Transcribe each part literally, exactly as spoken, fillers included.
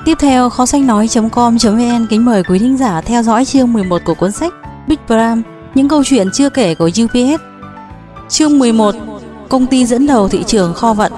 Tiếp theo, kho sách nói chấm com chấm vn kính mời quý thính giả theo dõi chương mười một của cuốn sách Big Brand, những câu chuyện chưa kể của u pê ét. Chương mười một, công ty dẫn đầu thị trường kho vận.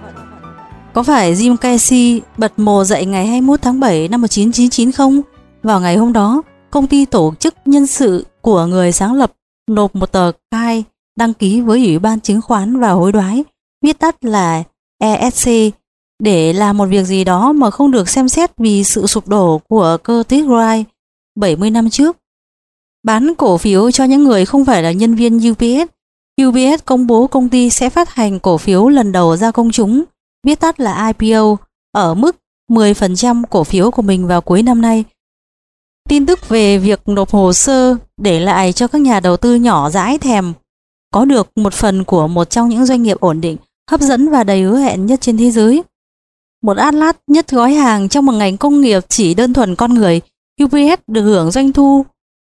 Có phải Jim Casey bật mồ dậy ngày hai mươi mốt tháng bảy năm một nghìn chín trăm chín mươi chín không? Vào ngày hôm đó, công ty tổ chức nhân sự của người sáng lập nộp một tờ khai đăng ký với Ủy ban Chứng khoán và Hối đoái, viết tắt là e ét xê, để làm một việc gì đó mà không được xem xét vì sự sụp đổ của Curtiss Wright bảy mươi năm trước. Bán cổ phiếu cho những người không phải là nhân viên u pê ét. u pê ét công bố công ty sẽ phát hành cổ phiếu lần đầu ra công chúng, viết tắt là i pê ô, ở mức mười phần trăm cổ phiếu của mình vào cuối năm nay. Tin tức về việc nộp hồ sơ để lại cho các nhà đầu tư nhỏ dãi thèm có được một phần của một trong những doanh nghiệp ổn định, hấp dẫn và đầy hứa hẹn nhất trên thế giới. Một Atlas nhất gói hàng trong một ngành công nghiệp chỉ đơn thuần con người, u pê ét được hưởng doanh thu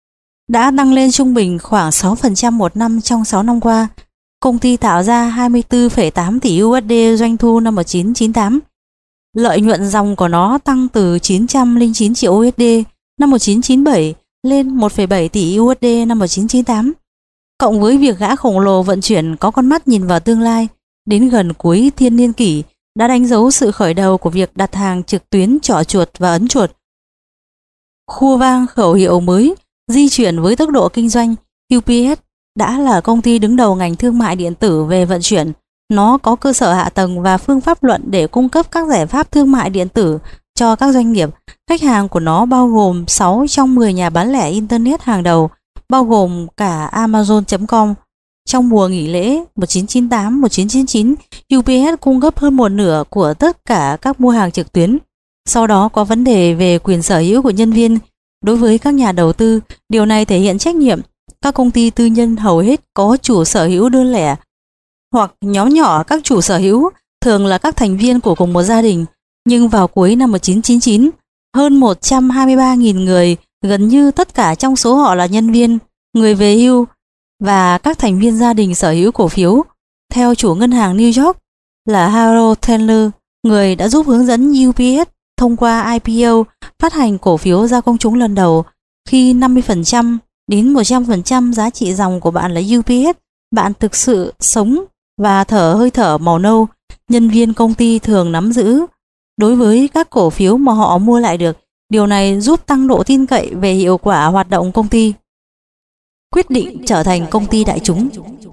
đã tăng lên trung bình khoảng sáu phần trăm một năm trong sáu năm qua. Công ty tạo ra hai mươi tư phẩy tám tỷ u ét đê doanh thu năm một nghìn chín trăm chín mươi tám. Lợi nhuận dòng của nó tăng từ chín trăm lẻ chín triệu u ét đê năm một nghìn chín trăm chín mươi bảy lên một phẩy bảy tỷ u ét đê năm một nghìn chín trăm chín mươi tám. Cộng với việc gã khổng lồ vận chuyển có con mắt nhìn vào tương lai, đến gần cuối thiên niên kỷ đã đánh dấu sự khởi đầu của việc đặt hàng trực tuyến chỏ chuột và ấn chuột. Khua vang khẩu hiệu mới, di chuyển với tốc độ kinh doanh, u pê ét đã là công ty đứng đầu ngành thương mại điện tử về vận chuyển. Nó có cơ sở hạ tầng và phương pháp luận để cung cấp các giải pháp thương mại điện tử cho các doanh nghiệp. Khách hàng của nó bao gồm sáu trong mười nhà bán lẻ Internet hàng đầu, bao gồm cả Amazon chấm com. Trong mùa nghỉ lễ một nghìn chín trăm chín mươi tám một nghìn chín trăm chín mươi chín, u pê ét cung cấp hơn một nửa của tất cả các mua hàng trực tuyến. Sau đó có vấn đề về quyền sở hữu của nhân viên. Đối với các nhà đầu tư, điều này thể hiện trách nhiệm. Các công ty tư nhân hầu hết có chủ sở hữu đơn lẻ hoặc nhóm nhỏ các chủ sở hữu, thường là các thành viên của cùng một gia đình. Nhưng vào cuối năm một nghìn chín trăm chín mươi chín, hơn một trăm hai mươi ba nghìn người, gần như tất cả trong số họ là nhân viên, người về hưu và các thành viên gia đình sở hữu cổ phiếu. Theo chủ ngân hàng New York là Harold Taylor, người đã giúp hướng dẫn u pê ét thông qua i pê ô phát hành cổ phiếu ra công chúng lần đầu. Khi năm mươi phần trăm đến một trăm phần trăm giá trị dòng của bạn là u pê ét, bạn thực sự sống và thở hơi thở màu nâu. Nhân viên công ty thường nắm giữ đối với các cổ phiếu mà họ mua lại được. Điều này giúp tăng độ tin cậy về hiệu quả hoạt động công ty. Quyết định trở thành công ty đại chúng.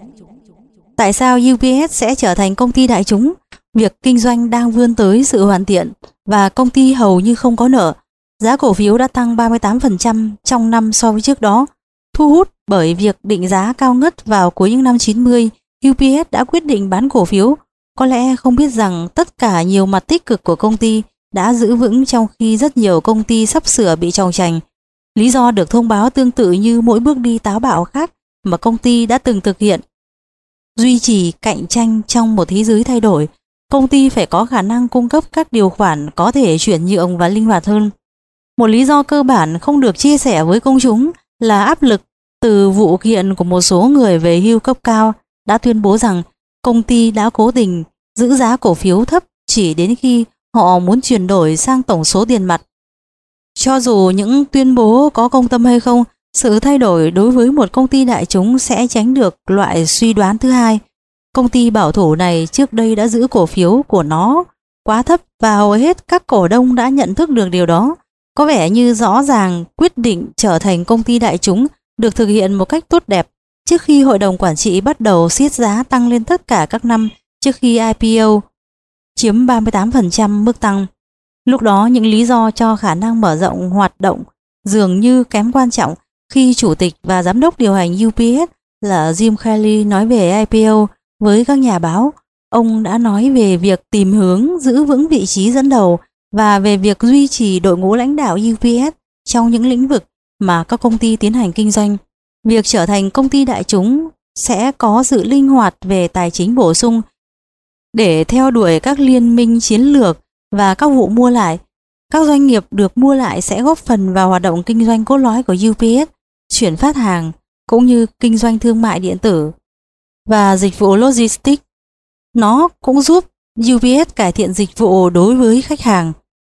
Tại sao u pê ét sẽ trở thành công ty đại chúng? Việc kinh doanh đang vươn tới sự hoàn thiện và công ty hầu như không có nợ. Giá cổ phiếu đã tăng ba mươi tám phần trăm trong năm so với trước đó. Thu hút bởi việc định giá cao ngất vào cuối những năm chín mươi, u pê ét đã quyết định bán cổ phiếu. Có lẽ không biết rằng tất cả nhiều mặt tích cực của công ty đã giữ vững trong khi rất nhiều công ty sắp sửa bị tròng trành. Lý do được thông báo tương tự như mỗi bước đi táo bạo khác mà công ty đã từng thực hiện. Duy trì cạnh tranh trong một thế giới thay đổi, công ty phải có khả năng cung cấp các điều khoản có thể chuyển nhượng và linh hoạt hơn. Một lý do cơ bản không được chia sẻ với công chúng là áp lực từ vụ kiện của một số người về hưu cấp cao đã tuyên bố rằng công ty đã cố tình giữ giá cổ phiếu thấp chỉ đến khi họ muốn chuyển đổi sang tổng số tiền mặt. Cho dù những tuyên bố có công tâm hay không, sự thay đổi đối với một công ty đại chúng sẽ tránh được loại suy đoán thứ hai. Công ty bảo thủ này trước đây đã giữ cổ phiếu của nó quá thấp và hầu hết các cổ đông đã nhận thức được điều đó. Có vẻ như rõ ràng quyết định trở thành công ty đại chúng được thực hiện một cách tốt đẹp trước khi hội đồng quản trị bắt đầu siết giá tăng lên tất cả các năm trước khi i pê ô chiếm ba mươi tám phần trăm mức tăng. Lúc đó những lý do cho khả năng mở rộng hoạt động dường như kém quan trọng. Khi chủ tịch và giám đốc điều hành u pê ét là Jim Kelly nói về i pê ô với các nhà báo, ông đã nói về việc tìm hướng giữ vững vị trí dẫn đầu và về việc duy trì đội ngũ lãnh đạo u pê ét trong những lĩnh vực mà các công ty tiến hành kinh doanh. Việc trở thành công ty đại chúng sẽ có sự linh hoạt về tài chính bổ sung để theo đuổi các liên minh chiến lược và các vụ mua lại. Các doanh nghiệp được mua lại sẽ góp phần vào hoạt động kinh doanh cốt lõi của u pê ét, chuyển phát hàng cũng như kinh doanh thương mại điện tử và dịch vụ logistics. Nó cũng giúp u pê ét cải thiện dịch vụ đối với khách hàng.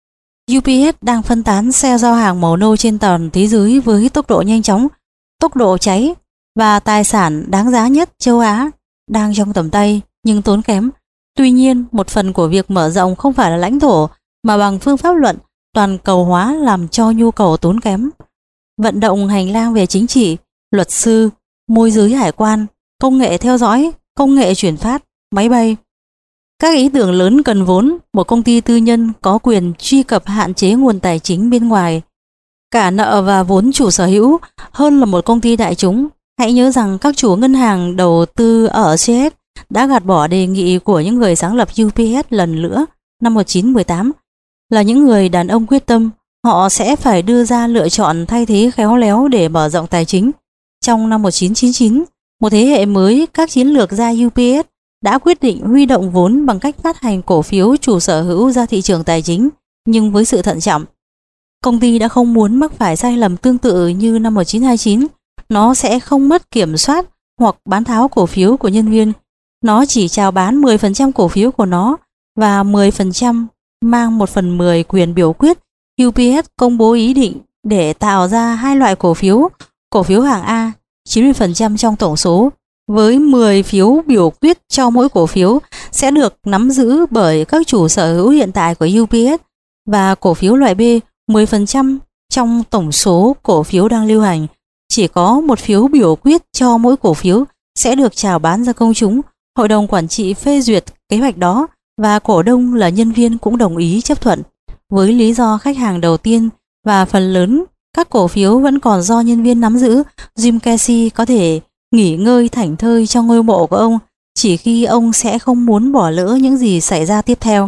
u pê ét đang phân tán xe giao hàng màu nâu trên toàn thế giới với tốc độ nhanh chóng, tốc độ cháy, và tài sản đáng giá nhất châu Á đang trong tầm tay nhưng tốn kém. Tuy nhiên, một phần của việc mở rộng không phải là lãnh thổ mà bằng phương pháp luận toàn cầu hóa làm cho nhu cầu tốn kém. Vận động hành lang về chính trị, luật sư, môi giới hải quan, công nghệ theo dõi, công nghệ chuyển phát, máy bay. Các ý tưởng lớn cần vốn, một công ty tư nhân có quyền truy cập hạn chế nguồn tài chính bên ngoài, cả nợ và vốn chủ sở hữu, hơn là một công ty đại chúng. Hãy nhớ rằng các chủ ngân hàng đầu tư ở xê ét đã gạt bỏ đề nghị của những người sáng lập u pê ét lần nữa năm một nghìn chín trăm mười tám, là những người đàn ông quyết tâm. Họ sẽ phải đưa ra lựa chọn thay thế khéo léo để mở rộng tài chính. Trong năm một nghìn chín trăm chín mươi chín, một thế hệ mới các chiến lược gia u pê ét đã quyết định huy động vốn bằng cách phát hành cổ phiếu chủ sở hữu ra thị trường tài chính, nhưng với sự thận trọng. Công ty đã không muốn mắc phải sai lầm tương tự như năm một nghìn chín trăm hai mươi chín. Nó sẽ không mất kiểm soát hoặc bán tháo cổ phiếu của nhân viên. Nó chỉ chào bán mười phần trăm cổ phiếu của nó và mười phần trăm mang một phần mười quyền biểu quyết. u pê ét công bố ý định để tạo ra hai loại cổ phiếu. Cổ phiếu hạng A, chín mươi phần trăm trong tổng số, với mười phiếu biểu quyết cho mỗi cổ phiếu, sẽ được nắm giữ bởi các chủ sở hữu hiện tại của u pê ét, và cổ phiếu loại B, mười phần trăm trong tổng số cổ phiếu đang lưu hành. Chỉ có một phiếu biểu quyết cho mỗi cổ phiếu sẽ được chào bán ra công chúng. Hội đồng quản trị phê duyệt kế hoạch đó và cổ đông là nhân viên cũng đồng ý chấp thuận, với lý do khách hàng đầu tiên và phần lớn các cổ phiếu vẫn còn do nhân viên nắm giữ. Jim Casey có thể nghỉ ngơi thảnh thơi trong ngôi mộ của ông chỉ khi ông sẽ không muốn bỏ lỡ những gì xảy ra tiếp theo.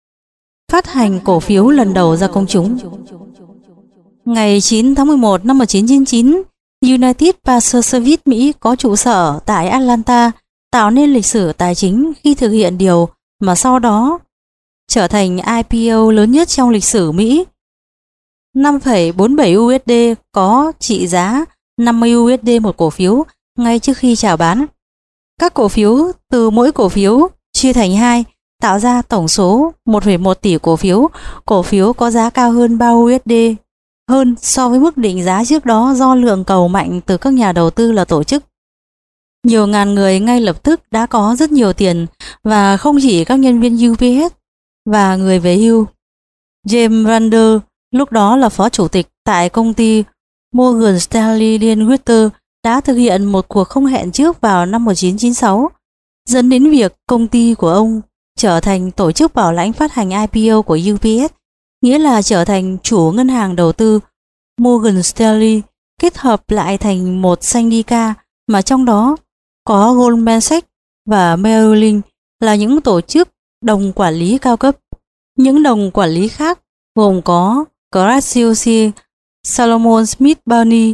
Phát hành cổ phiếu lần đầu ra công chúng. Ngày chín tháng mười một năm một nghìn chín trăm chín mươi chín, United Parcel Service Mỹ có trụ sở tại Atlanta tạo nên lịch sử tài chính khi thực hiện điều mà sau đó trở thành i pê o lớn nhất trong lịch sử Mỹ. năm phẩy bốn mươi bảy u ét đê có trị giá năm mươi u ét đê một cổ phiếu ngay trước khi chào bán. Các cổ phiếu từ mỗi cổ phiếu chia thành hai tạo ra tổng số một phẩy một tỷ cổ phiếu. Cổ phiếu có giá cao hơn ba u ét đê hơn so với mức định giá trước đó do lượng cầu mạnh từ các nhà đầu tư là tổ chức. Nhiều ngàn người ngay lập tức đã có rất nhiều tiền, và không chỉ các nhân viên u pê ét và người về hưu. James Randall, lúc đó là phó chủ tịch tại công ty Morgan Stanley Liên Witter, đã thực hiện một cuộc không hẹn trước vào năm một nghìn chín trăm chín mươi sáu, dẫn đến việc công ty của ông trở thành tổ chức bảo lãnh phát hành i pê o của u pê ét, nghĩa là trở thành chủ ngân hàng đầu tư. Morgan Stanley kết hợp lại thành một syndicat mà trong đó có Goldman Sachs và Merrill Lynch là những tổ chức đồng quản lý cao cấp. Những đồng quản lý khác gồm có Gracious, Salomon Smith Barney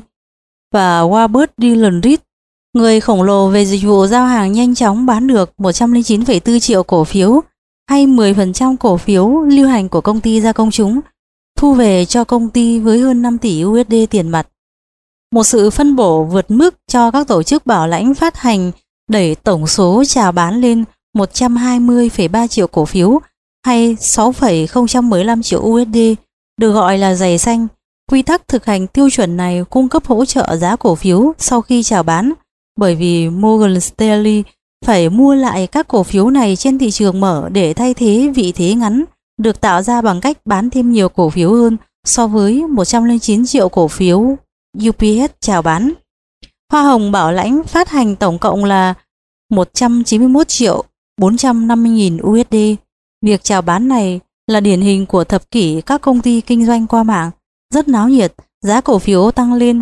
và Robert Dylan Reed. Người khổng lồ về dịch vụ giao hàng nhanh chóng bán được một trăm lẻ chín phẩy bốn triệu cổ phiếu, hay mười phần trăm cổ phiếu lưu hành của công ty ra công chúng, thu về cho công ty với hơn năm tỷ u ét đê tiền mặt. Một sự phân bổ vượt mức cho các tổ chức bảo lãnh phát hành đẩy tổng số chào bán lên một trăm hai mươi phẩy ba triệu cổ phiếu, hay sáu phẩy không một lăm triệu u ét đê, được gọi là giày xanh. Quy tắc thực hành tiêu chuẩn này cung cấp hỗ trợ giá cổ phiếu sau khi chào bán, bởi vì Morgan Stanley phải mua lại các cổ phiếu này trên thị trường mở để thay thế vị thế ngắn được tạo ra bằng cách bán thêm nhiều cổ phiếu hơn so với một trăm lẻ chín triệu cổ phiếu u pê ét chào bán. Hoa hồng bảo lãnh phát hành tổng cộng là một trăm chín mươi mốt triệu bốn trăm năm mươi nghìn u ét đê. Việc chào bán này là điển hình của thập kỷ các công ty kinh doanh qua mạng, rất náo nhiệt. Giá cổ phiếu tăng lên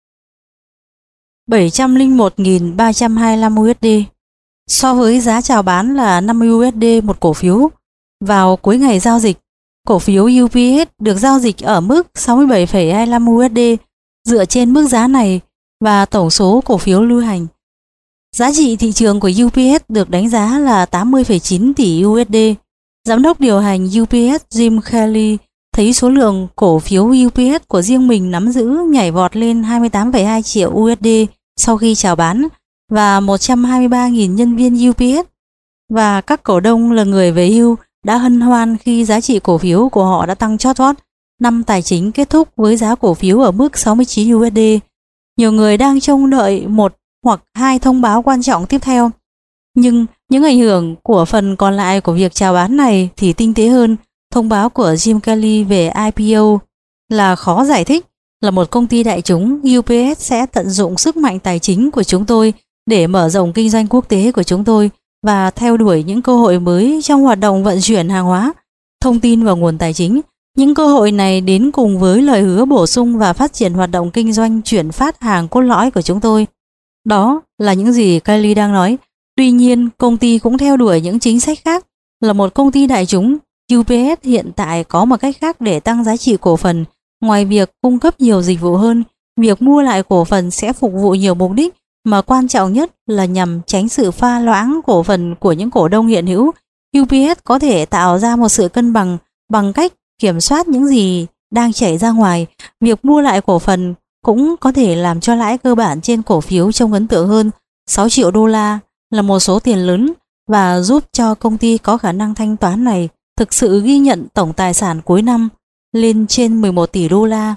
bảy trăm lẻ một nghìn ba trăm hai mươi lăm u ét đê so với giá chào bán là năm mươi u ét đê một cổ phiếu. Vào cuối ngày giao dịch, cổ phiếu u pê ét được giao dịch ở mức sáu mươi bảy phẩy hai mươi lăm u ét đê. Dựa trên mức giá này và tổng số cổ phiếu lưu hành, giá trị thị trường của u pê ét được đánh giá là tám mươi phẩy chín tỷ u ét đê. Giám đốc điều hành u pê ét Jim Kelly thấy số lượng cổ phiếu u pê ét của riêng mình nắm giữ nhảy vọt lên hai mươi tám phẩy hai triệu u ét đê sau khi chào bán, và một trăm hai mươi ba nghìn nhân viên u pê ét và các cổ đông là người về hưu đã hân hoan khi giá trị cổ phiếu của họ đã tăng chót vót. Năm tài chính kết thúc với giá cổ phiếu ở mức sáu mươi chín đô la. Nhiều người đang trông đợi một hoặc hai thông báo quan trọng tiếp theo. Nhưng những ảnh hưởng của phần còn lại của việc chào bán này thì tinh tế hơn. Thông báo của Jim Kelly về i pê o là khó giải thích. Là một công ty đại chúng, u pê ét sẽ tận dụng sức mạnh tài chính của chúng tôi để mở rộng kinh doanh quốc tế của chúng tôi và theo đuổi những cơ hội mới trong hoạt động vận chuyển hàng hóa, thông tin và nguồn tài chính. Những cơ hội này đến cùng với lời hứa bổ sung và phát triển hoạt động kinh doanh chuyển phát hàng cốt lõi của chúng tôi. Đó là những gì Kelly đang nói. Tuy nhiên, công ty cũng theo đuổi những chính sách khác. Là một công ty đại chúng, u pê ét hiện tại có một cách khác để tăng giá trị cổ phần. Ngoài việc cung cấp nhiều dịch vụ hơn, việc mua lại cổ phần sẽ phục vụ nhiều mục đích, mà quan trọng nhất là nhằm tránh sự pha loãng cổ phần của những cổ đông hiện hữu. u pê ét có thể tạo ra một sự cân bằng bằng cách kiểm soát những gì đang chảy ra ngoài. Việc mua lại cổ phần cũng có thể làm cho lãi cơ bản trên cổ phiếu trông ấn tượng hơn. sáu triệu đô la là một số tiền lớn và giúp cho công ty có khả năng thanh toán này thực sự ghi nhận tổng tài sản cuối năm lên trên mười một tỷ đô la,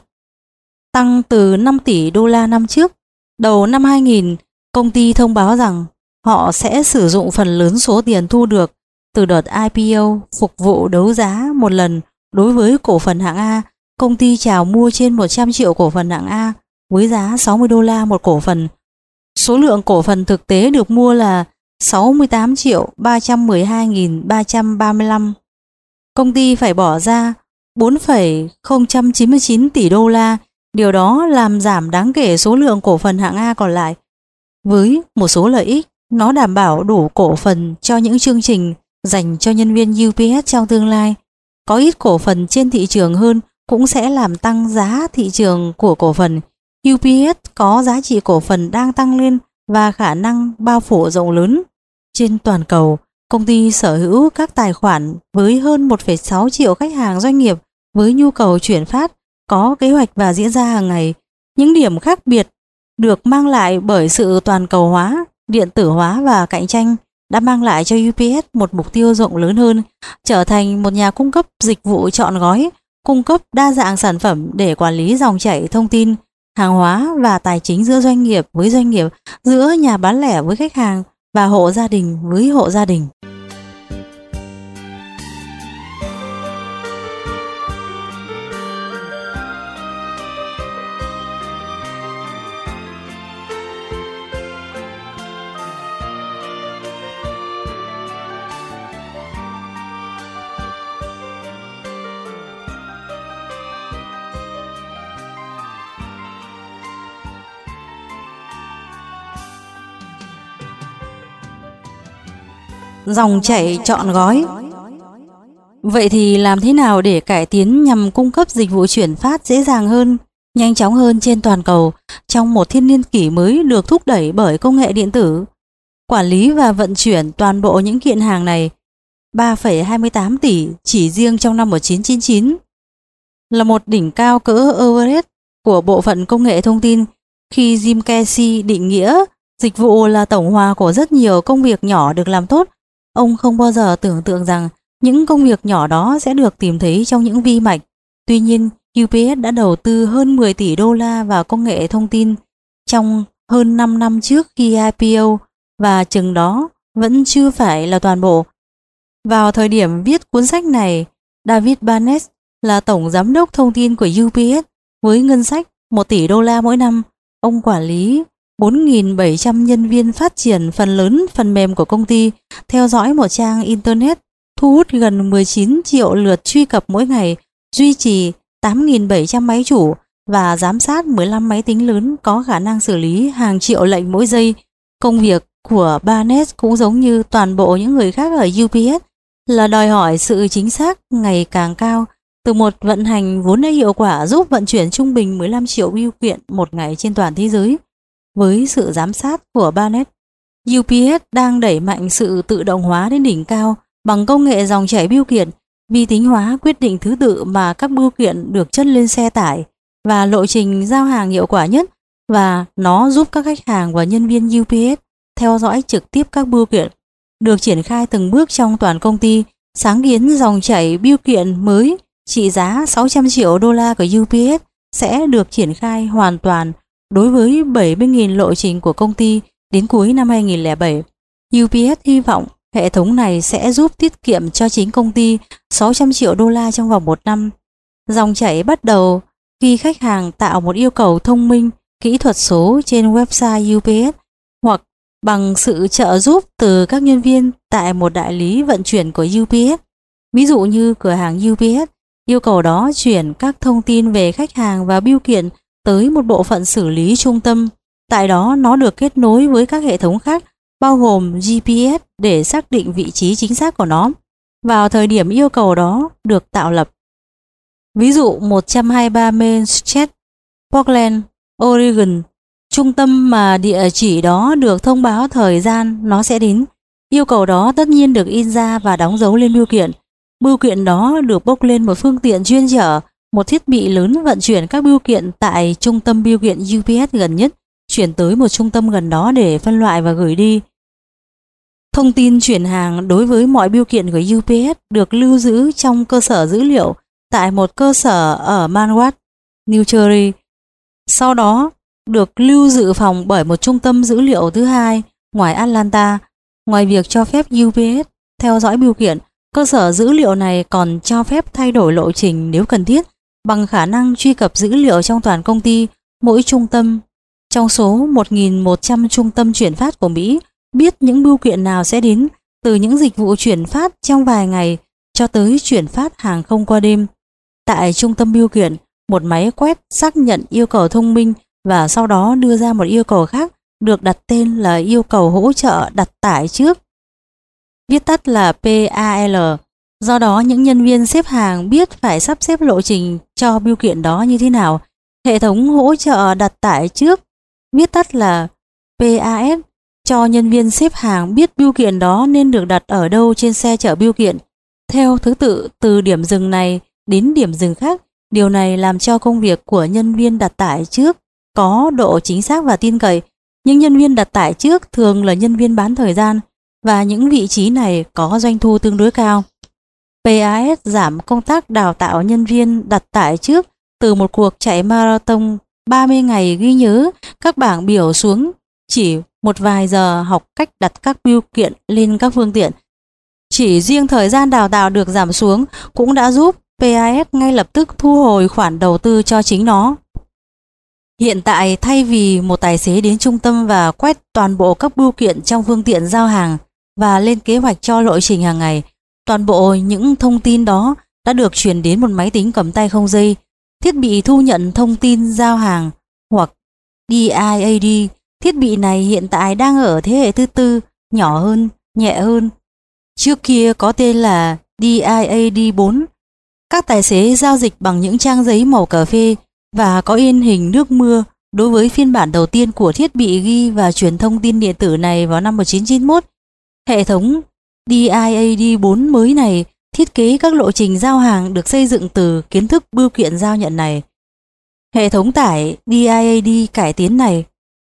tăng từ năm tỷ đô la năm trước. Đầu năm hai nghìn, công ty thông báo rằng họ sẽ sử dụng phần lớn số tiền thu được từ đợt i pê o phục vụ đấu giá một lần đối với cổ phần hạng A. Công ty chào mua trên một trăm triệu cổ phần hạng A với giá sáu mươi đô la một cổ phần. Số lượng cổ phần thực tế được mua là sáu mươi tám triệu ba trăm mười hai nghìn ba trăm ba mươi lăm. Công ty phải bỏ ra bốn phẩy không chín chín tỷ đô la. Điều đó làm giảm đáng kể số lượng cổ phần hạng A còn lại. Với một số lợi ích, nó đảm bảo đủ cổ phần cho những chương trình dành cho nhân viên u pê ét trong tương lai. Có ít cổ phần trên thị trường hơn cũng sẽ làm tăng giá thị trường của cổ phần. u pê ét có giá trị cổ phần đang tăng lên và khả năng bao phủ rộng lớn. Trên toàn cầu, công ty sở hữu các tài khoản với hơn một phẩy sáu triệu khách hàng doanh nghiệp với nhu cầu chuyển phát, có kế hoạch và diễn ra hàng ngày. Những điểm khác biệt được mang lại bởi sự toàn cầu hóa, điện tử hóa và cạnh tranh đã mang lại cho u pê ét một mục tiêu rộng lớn hơn, trở thành một nhà cung cấp dịch vụ trọn gói, cung cấp đa dạng sản phẩm để quản lý dòng chảy thông tin, hàng hóa và tài chính giữa doanh nghiệp với doanh nghiệp, giữa nhà bán lẻ với khách hàng và hộ gia đình với hộ gia đình. Dòng chảy trọn gói. Vậy thì làm thế nào để cải tiến nhằm cung cấp dịch vụ chuyển phát dễ dàng hơn, nhanh chóng hơn trên toàn cầu trong một thiên niên kỷ mới được thúc đẩy bởi công nghệ điện tử? Quản lý và vận chuyển toàn bộ những kiện hàng này ba phẩy hai mươi tám tỷ chỉ riêng trong năm một nghìn chín trăm chín mươi chín là một đỉnh cao cỡ Everest của bộ phận công nghệ thông tin. Khi Jim Kelly định nghĩa dịch vụ là tổng hòa của rất nhiều công việc nhỏ được làm tốt, ông không bao giờ tưởng tượng rằng những công việc nhỏ đó sẽ được tìm thấy trong những vi mạch. Tuy nhiên, u pê ét đã đầu tư hơn mười tỷ đô la vào công nghệ thông tin trong hơn năm năm trước khi i pê o, và chừng đó vẫn chưa phải là toàn bộ. Vào thời điểm viết cuốn sách này, David Barnes là tổng giám đốc thông tin của u pê ét với ngân sách một tỷ đô la mỗi năm. Ông quản lý bốn nghìn bảy trăm nhân viên, phát triển phần lớn phần mềm của công ty, theo dõi một trang Internet, thu hút gần mười chín triệu lượt truy cập mỗi ngày, duy trì tám nghìn bảy trăm máy chủ và giám sát mười lăm máy tính lớn có khả năng xử lý hàng triệu lệnh mỗi giây. Công việc của Barnes cũng giống như toàn bộ những người khác ở u pê ét là đòi hỏi sự chính xác ngày càng cao. Từ một vận hành vốn đã hiệu quả giúp vận chuyển trung bình mười lăm triệu bưu kiện một ngày trên toàn thế giới. Với sự giám sát của Barnes, u pê ét đang đẩy mạnh sự tự động hóa đến đỉnh cao bằng công nghệ dòng chảy bưu kiện. Vi tính hóa quyết định thứ tự mà các bưu kiện được chất lên xe tải và lộ trình giao hàng hiệu quả nhất, và nó giúp các khách hàng và nhân viên u pê ét theo dõi trực tiếp các bưu kiện được triển khai từng bước trong toàn công ty. sáng kiến dòng chảy bưu kiện mới trị giá sáu trăm triệu đô la của u pê ét sẽ được triển khai hoàn toàn đối với bảy mươi nghìn lộ trình của công ty đến cuối năm hai không không bảy. u pê ét hy vọng hệ thống này sẽ giúp tiết kiệm cho chính công ty sáu trăm triệu đô la trong vòng một năm. Dòng chảy bắt đầu khi khách hàng tạo một yêu cầu thông minh kỹ thuật số trên website u pê ét hoặc bằng sự trợ giúp từ các nhân viên tại một đại lý vận chuyển của u pê ét. Ví dụ như cửa hàng u pê ét yêu cầu đó chuyển các thông tin về khách hàng và bưu kiện tới một bộ phận xử lý trung tâm. Tại đó nó được kết nối với các hệ thống khác bao gồm giê pê ét để xác định vị trí chính xác của nó vào thời điểm yêu cầu đó được tạo lập. Ví dụ một trăm hai mươi ba Main Street, Portland, Oregon, trung tâm mà địa chỉ đó được thông báo thời gian nó sẽ đến. Yêu cầu đó tất nhiên được in ra và đóng dấu lên bưu kiện. Bưu kiện đó được bốc lên một phương tiện chuyên chở, một thiết bị lớn vận chuyển các bưu kiện tại trung tâm bưu kiện u pê ét gần nhất, chuyển tới một trung tâm gần đó để phân loại và gửi đi. Thông tin chuyển hàng đối với mọi bưu kiện của u pê ét được lưu giữ trong cơ sở dữ liệu tại một cơ sở ở Manwat, New Jersey. Sau đó được lưu dự phòng bởi một trung tâm dữ liệu thứ hai ngoài Atlanta. Ngoài việc cho phép u pê ét theo dõi bưu kiện, cơ sở dữ liệu này còn cho phép thay đổi lộ trình nếu cần thiết bằng khả năng truy cập dữ liệu trong toàn công ty. Mỗi trung tâm trong số một nghìn một trăm trung tâm chuyển phát của Mỹ biết những bưu kiện nào sẽ đến, từ những dịch vụ chuyển phát trong vài ngày cho tới chuyển phát hàng không qua đêm. Tại trung tâm bưu kiện, một máy quét xác nhận yêu cầu thông minh và sau đó đưa ra một yêu cầu khác được đặt tên là yêu cầu hỗ trợ đặt tải trước, viết tắt là pê a lờ. Do đó những nhân viên xếp hàng biết phải sắp xếp lộ trình cho bưu kiện đó như thế nào. Hệ thống hỗ trợ đặt tải trước, viết tắt là pê a ét, cho nhân viên xếp hàng biết bưu kiện đó nên được đặt ở đâu trên xe chở bưu kiện, theo thứ tự từ điểm dừng này đến điểm dừng khác. Điều này làm cho công việc của nhân viên đặt tải trước có độ chính xác và tin cậy. Nhưng nhân viên đặt tải trước thường là nhân viên bán thời gian và những vị trí này có doanh thu tương đối cao. pê a ét giảm công tác đào tạo nhân viên đặt tải trước từ một cuộc chạy marathon ba mươi ngày ghi nhớ các bảng biểu xuống chỉ một vài giờ học cách đặt các bưu kiện lên các phương tiện. Chỉ riêng thời gian đào tạo được giảm xuống cũng đã giúp pê a ét ngay lập tức thu hồi khoản đầu tư cho chính nó. Hiện tại, thay vì một tài xế đến trung tâm và quét toàn bộ các bưu kiện trong phương tiện giao hàng và lên kế hoạch cho lộ trình hàng ngày, toàn bộ những thông tin đó đã được truyền đến một máy tính cầm tay không dây, thiết bị thu nhận thông tin giao hàng hoặc đê i a đê. Thiết bị này hiện tại đang ở thế hệ thứ tư, nhỏ hơn, nhẹ hơn. Trước kia có tên là đê i a đê bốn. Các tài xế giao dịch bằng những trang giấy màu cà phê và có in hình nước mưa. Đối với phiên bản đầu tiên của thiết bị ghi và truyền thông tin điện tử này vào năm một nghìn chín trăm chín mươi mốt, hệ thống đê i a đê bốn mới này thiết kế các lộ trình giao hàng được xây dựng từ kiến thức bưu kiện giao nhận này. Hệ thống tải đê i a đê cải tiến này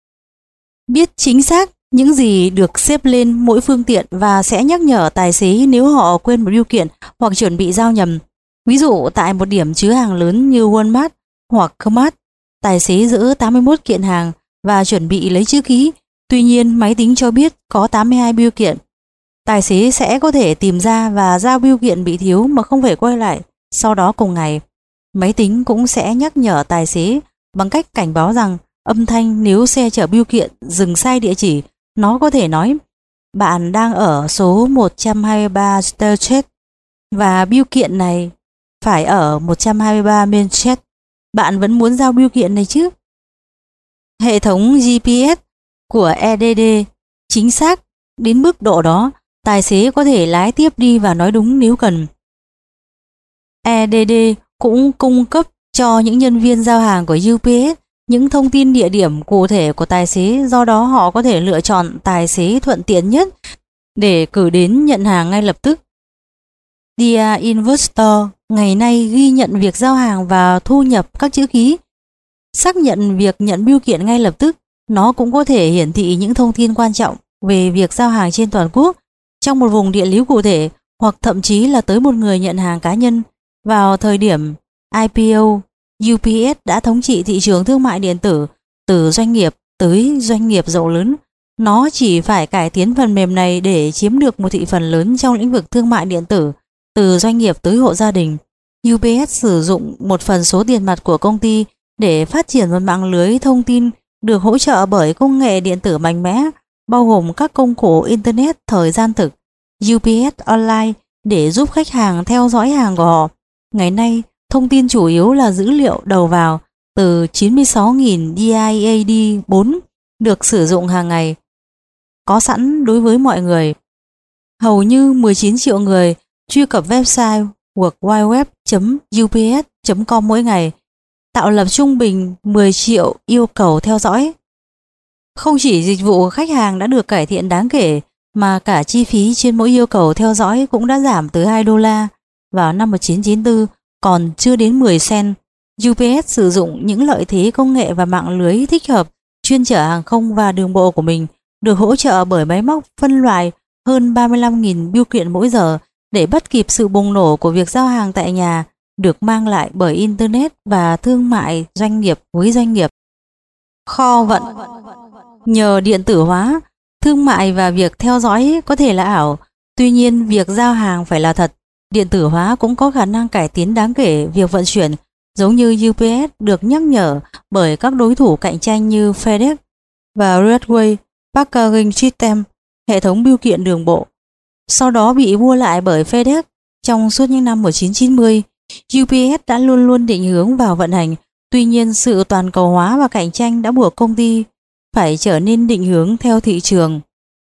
biết chính xác những gì được xếp lên mỗi phương tiện và sẽ nhắc nhở tài xế nếu họ quên một bưu kiện hoặc chuẩn bị giao nhầm. Ví dụ tại một điểm chứa hàng lớn như Walmart hoặc Kmart, tài xế giữ tám mươi mốt kiện hàng và chuẩn bị lấy chữ ký. Tuy nhiên máy tính cho biết có tám mươi hai bưu kiện. Tài xế sẽ có thể tìm ra và giao bưu kiện bị thiếu mà không phải quay lại. Sau đó cùng ngày, máy tính cũng sẽ nhắc nhở tài xế bằng cách cảnh báo rằng âm thanh nếu xe chở bưu kiện dừng sai địa chỉ. Nó có thể nói: bạn đang ở số một trăm hai mươi ba Star Street và bưu kiện này phải ở một trăm hai mươi ba Main Street. Bạn vẫn muốn giao bưu kiện này chứ? Hệ thống giê pê ét của e đê đê chính xác đến mức độ đó, tài xế có thể lái tiếp đi và nói đúng nếu cần. e đê đê cũng cung cấp cho những nhân viên giao hàng của u pê ét những thông tin địa điểm cụ thể của tài xế, do đó họ có thể lựa chọn tài xế thuận tiện nhất để cử đến nhận hàng ngay lập tức. Dear Investor ngày nay ghi nhận việc giao hàng và thu nhập các chữ ký, xác nhận việc nhận bưu kiện ngay lập tức. Nó cũng có thể hiển thị những thông tin quan trọng về việc giao hàng trên toàn quốc trong một vùng địa lý cụ thể hoặc thậm chí là tới một người nhận hàng cá nhân. Vào thời điểm i pê o, u pê ét đã thống trị thị trường thương mại điện tử từ doanh nghiệp tới doanh nghiệp rộng lớn. Nó chỉ phải cải tiến phần mềm này để chiếm được một thị phần lớn trong lĩnh vực thương mại điện tử, từ doanh nghiệp tới hộ gia đình. u pê ét sử dụng một phần số tiền mặt của công ty để phát triển một mạng lưới thông tin được hỗ trợ bởi công nghệ điện tử mạnh mẽ, bao gồm các công cụ Internet thời gian thực, u pê ét Online, để giúp khách hàng theo dõi hàng của họ. Ngày nay, thông tin chủ yếu là dữ liệu đầu vào từ chín mươi sáu nghìn đê i a đê bốn được sử dụng hàng ngày, có sẵn đối với mọi người. Hầu như mười chín triệu người truy cập website world wide web chấm u pê ét chấm com mỗi ngày, tạo lập trung bình mười triệu yêu cầu theo dõi. Không chỉ dịch vụ khách hàng đã được cải thiện đáng kể, mà cả chi phí trên mỗi yêu cầu theo dõi cũng đã giảm từ hai đô la vào năm một nghìn chín trăm chín mươi tư còn chưa đến mười cent. u pê ét sử dụng những lợi thế công nghệ và mạng lưới thích hợp chuyên chở hàng không và đường bộ của mình, được hỗ trợ bởi máy móc phân loại hơn ba mươi lăm nghìn bưu kiện mỗi giờ để bắt kịp sự bùng nổ của việc giao hàng tại nhà được mang lại bởi Internet và thương mại doanh nghiệp với doanh nghiệp. Kho vận. Nhờ điện tử hóa, thương mại và việc theo dõi có thể là ảo, tuy nhiên việc giao hàng phải là thật. Điện tử hóa cũng có khả năng cải tiến đáng kể việc vận chuyển, giống như u pê ét được nhắc nhở bởi các đối thủ cạnh tranh như FedEx và Redway Packaging System, hệ thống bưu kiện đường bộ. Sau đó bị mua lại bởi FedEx trong suốt những năm một nghìn chín trăm chín mươi, u pê ét đã luôn luôn định hướng vào vận hành. Tuy nhiên, sự toàn cầu hóa và cạnh tranh đã buộc công ty phải trở nên định hướng theo thị trường.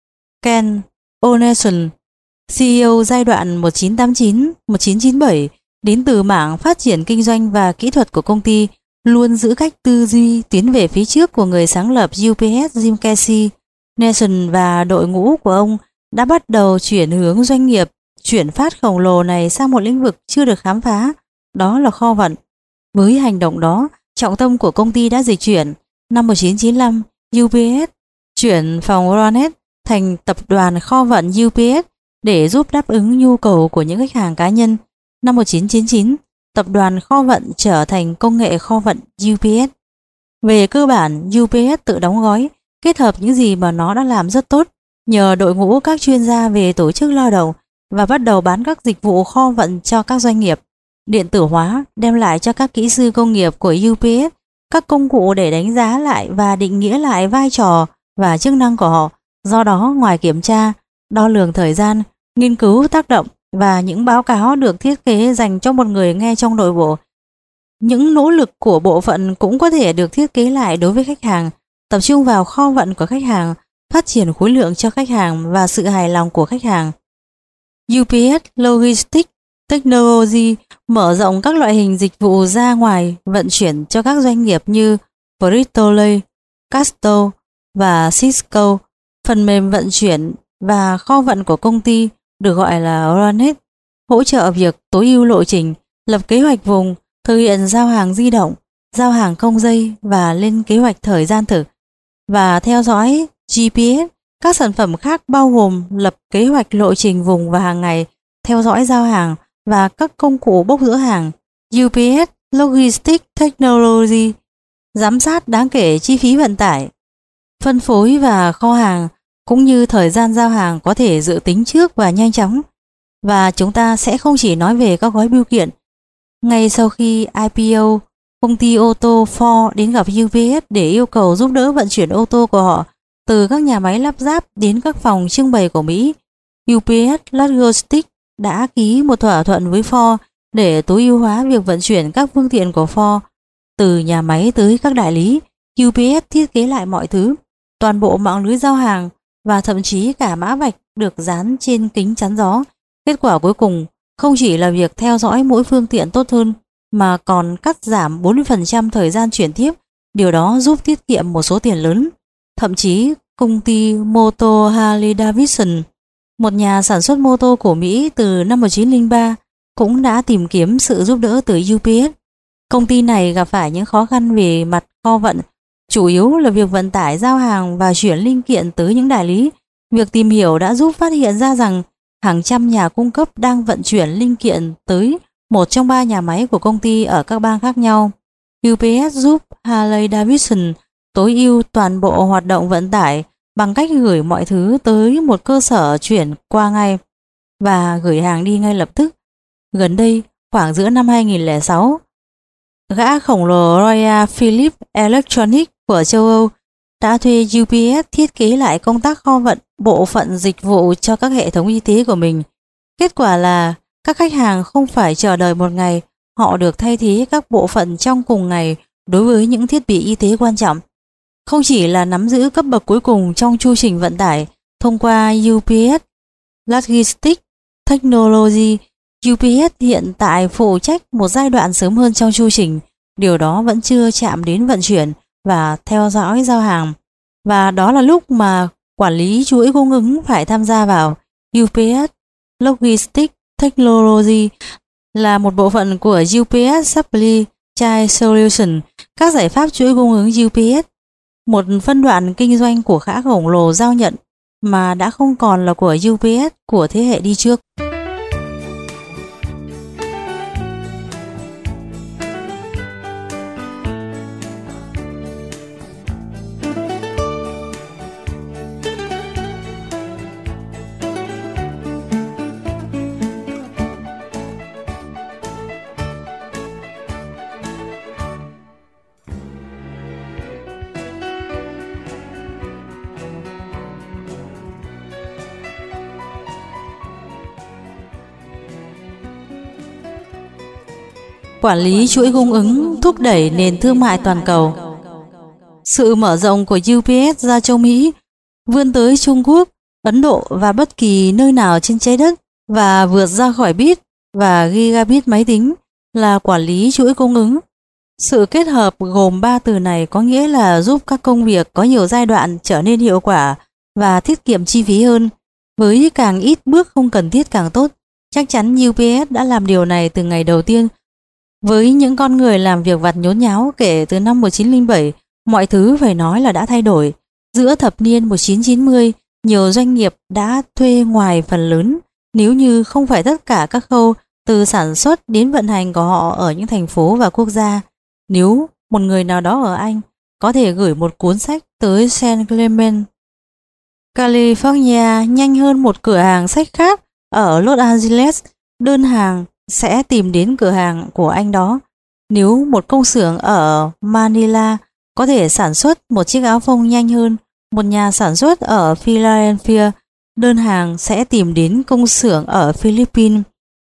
Ken O'Neill, xê e ô giai đoạn một nghìn chín trăm tám mươi chín đến một nghìn chín trăm chín mươi bảy, đến từ mảng phát triển kinh doanh và kỹ thuật của công ty, luôn giữ cách tư duy tiến về phía trước của người sáng lập u pê ét Jim Casey. Nelson và đội ngũ của ông đã bắt đầu chuyển hướng doanh nghiệp chuyển phát khổng lồ này sang một lĩnh vực chưa được khám phá, đó là kho vận. Với hành động đó, trọng tâm của công ty đã dịch chuyển. Năm một nghìn chín trăm chín mươi lăm, u pê ét chuyển phòng Ronet thành tập đoàn kho vận u pê ét để giúp đáp ứng nhu cầu của những khách hàng cá nhân. Năm một nghìn chín trăm chín mươi chín, tập đoàn kho vận trở thành công nghệ kho vận u pê ét. Về cơ bản, u pê ét tự đóng gói, kết hợp những gì mà nó đã làm rất tốt nhờ đội ngũ các chuyên gia về tổ chức lao động và bắt đầu bán các dịch vụ kho vận cho các doanh nghiệp. Điện tử hóa đem lại cho các kỹ sư công nghiệp của u pê ét các công cụ để đánh giá lại và định nghĩa lại vai trò và chức năng của họ. Do đó, ngoài kiểm tra, đo lường thời gian, nghiên cứu tác động và những báo cáo được thiết kế dành cho một người nghe trong nội bộ, những nỗ lực của bộ phận cũng có thể được thiết kế lại đối với khách hàng, tập trung vào kho vận của khách hàng, phát triển khối lượng cho khách hàng và sự hài lòng của khách hàng. u pê ét Logistics Technology mở rộng các loại hình dịch vụ ra ngoài vận chuyển cho các doanh nghiệp như Frito-Lay, Castor và Cisco. Phần mềm vận chuyển và kho vận của công ty được gọi là Ronet, hỗ trợ việc tối ưu lộ trình, lập kế hoạch vùng, thực hiện giao hàng di động, giao hàng không dây và lên kế hoạch thời gian thực, và theo dõi giê pê ét. Các sản phẩm khác bao gồm lập kế hoạch lộ trình vùng và hàng ngày, theo dõi giao hàng và các công cụ bốc dỡ hàng. u pê ét Logistics Technology giám sát đáng kể chi phí vận tải, phân phối và kho hàng, cũng như thời gian giao hàng có thể dự tính trước và nhanh chóng. Và chúng ta sẽ không chỉ nói về các gói bưu kiện. Ngay sau khi i pê o, công ty ô tô Ford đến gặp u pê ét để yêu cầu giúp đỡ vận chuyển ô tô của họ từ các nhà máy lắp ráp đến các phòng trưng bày của Mỹ. u pê ét Logistics đã ký một thỏa thuận với Ford để tối ưu hóa việc vận chuyển các phương tiện của Ford từ nhà máy tới các đại lý. u pê ét thiết kế lại mọi thứ, toàn bộ mạng lưới giao hàng và thậm chí cả mã vạch được dán trên kính chắn gió. Kết quả cuối cùng không chỉ là việc theo dõi mỗi phương tiện tốt hơn, mà còn cắt giảm bốn mươi phần trăm thời gian chuyển tiếp. Điều đó giúp tiết kiệm một số tiền lớn. Thậm chí, công ty mô tô Harley Davidson, một nhà sản xuất mô tô của Mỹ từ năm một nghìn chín trăm lẻ ba, cũng đã tìm kiếm sự giúp đỡ từ u pê ét. Công ty này gặp phải những khó khăn về mặt kho vận, chủ yếu là việc vận tải giao hàng và chuyển linh kiện tới những đại lý. Việc tìm hiểu đã giúp phát hiện ra rằng hàng trăm nhà cung cấp đang vận chuyển linh kiện tới một trong ba nhà máy của công ty ở các bang khác nhau. u pê ét giúp Harley Davidson tối ưu toàn bộ hoạt động vận tải bằng cách gửi mọi thứ tới một cơ sở chuyển qua ngay và gửi hàng đi ngay lập tức. Gần đây, khoảng giữa năm hai nghìn lẻ sáu, gã khổng lồ Royal Philips Electronics của châu Âu đã thuê u pê ét thiết kế lại công tác kho vận bộ phận dịch vụ cho các hệ thống y tế của mình. Kết quả là các khách hàng không phải chờ đợi một ngày, họ được thay thế các bộ phận trong cùng ngày đối với những thiết bị y tế quan trọng. Không chỉ là nắm giữ cấp bậc cuối cùng trong chu trình vận tải thông qua u pê ét Logistics Technology, u pê ét hiện tại phụ trách một giai đoạn sớm hơn trong chu trình. Điều đó vẫn chưa chạm đến vận chuyển và theo dõi giao hàng. Và đó là lúc mà quản lý chuỗi cung ứng phải tham gia vào. u pê ét Logistics Technology là một bộ phận của u pê ét Supply Chain Solution, các giải pháp chuỗi cung ứng u pê ét, một phân đoạn kinh doanh của gã khổng lồ giao nhận mà đã không còn là của u pê ét của thế hệ đi trước. Quản lý chuỗi cung ứng thúc đẩy nền thương mại toàn cầu. Sự mở rộng của u pê ét ra châu Mỹ, vươn tới Trung Quốc, Ấn Độ và bất kỳ nơi nào trên trái đất và vượt ra khỏi bit và gigabit máy tính là quản lý chuỗi cung ứng. Sự kết hợp gồm ba từ này có nghĩa là giúp các công việc có nhiều giai đoạn trở nên hiệu quả và tiết kiệm chi phí hơn. Với càng ít bước không cần thiết càng tốt. Chắc chắn u pê ét đã làm điều này từ ngày đầu tiên. Với những con người làm việc vặt nhốn nháo kể từ năm một nghìn chín trăm lẻ bảy, mọi thứ phải nói là đã thay đổi. Giữa thập niên một nghìn chín trăm chín mươi, nhiều doanh nghiệp đã thuê ngoài phần lớn, nếu như không phải tất cả các khâu từ sản xuất đến vận hành của họ ở những thành phố và quốc gia. Nếu một người nào đó ở Anh có thể gửi một cuốn sách tới San Clemente, California nhanh hơn một cửa hàng sách khác ở Los Angeles, đơn hàng sẽ tìm đến cửa hàng của anh đó. Nếu một công xưởng ở Manila có thể sản xuất một chiếc áo phông nhanh hơn một nhà sản xuất ở Philadelphia, đơn hàng sẽ tìm đến công xưởng ở Philippines.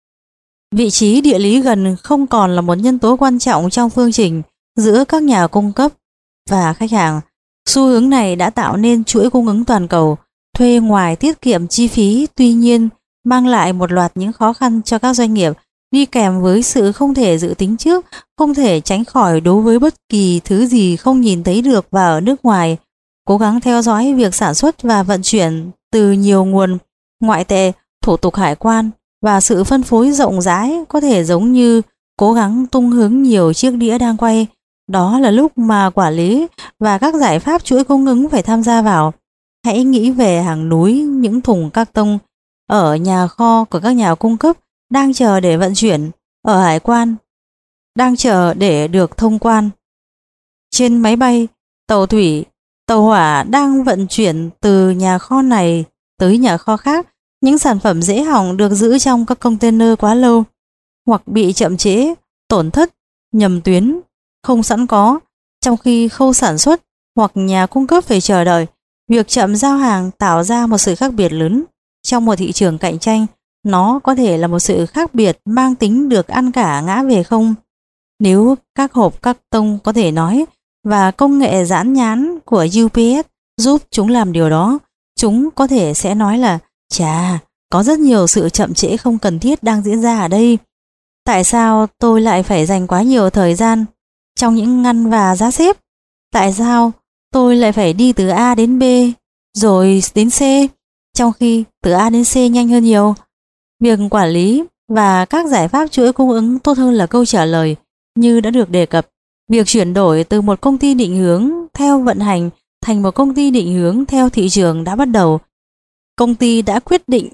Vị trí địa lý gần không còn là một nhân tố quan trọng trong phương trình giữa các nhà cung cấp và khách hàng. Xu hướng này đã tạo nên chuỗi cung ứng toàn cầu. Thuê ngoài tiết kiệm chi phí, tuy nhiên mang lại một loạt những khó khăn cho các doanh nghiệp, đi kèm với sự không thể dự tính trước, không thể tránh khỏi đối với bất kỳ thứ gì không nhìn thấy được và ở nước ngoài. Cố gắng theo dõi việc sản xuất và vận chuyển từ nhiều nguồn, ngoại tệ, thủ tục hải quan và sự phân phối rộng rãi có thể giống như cố gắng tung hướng nhiều chiếc đĩa đang quay. Đó là lúc mà quản lý và các giải pháp chuỗi cung ứng phải tham gia vào. Hãy nghĩ về hàng núi những thùng các tông ở nhà kho của các nhà cung cấp đang chờ để vận chuyển, ở hải quan đang chờ để được thông quan, trên máy bay, tàu thủy, tàu hỏa đang vận chuyển từ nhà kho này tới nhà kho khác. Những sản phẩm dễ hỏng được giữ trong các container quá lâu, hoặc bị chậm trễ, tổn thất, nhầm tuyến, không sẵn có, trong khi khâu sản xuất hoặc nhà cung cấp phải chờ đợi. Việc chậm giao hàng tạo ra một sự khác biệt lớn. Trong một thị trường cạnh tranh, nó có thể là một sự khác biệt mang tính được ăn cả ngã về không. Nếu các hộp các tông có thể nói và công nghệ dán nhãn của u pê ét giúp chúng làm điều đó, chúng có thể sẽ nói là chà, có rất nhiều sự chậm trễ không cần thiết đang diễn ra ở đây. Tại sao tôi lại phải dành quá nhiều thời gian trong những ngăn và giá xếp? Tại sao tôi lại phải đi từ A đến B rồi đến C, trong khi từ A đến C nhanh hơn nhiều? Việc quản lý và các giải pháp chuỗi cung ứng tốt hơn là câu trả lời. Như đã được đề cập, việc chuyển đổi từ một công ty định hướng theo vận hành thành một công ty định hướng theo thị trường đã bắt đầu. Công ty đã quyết định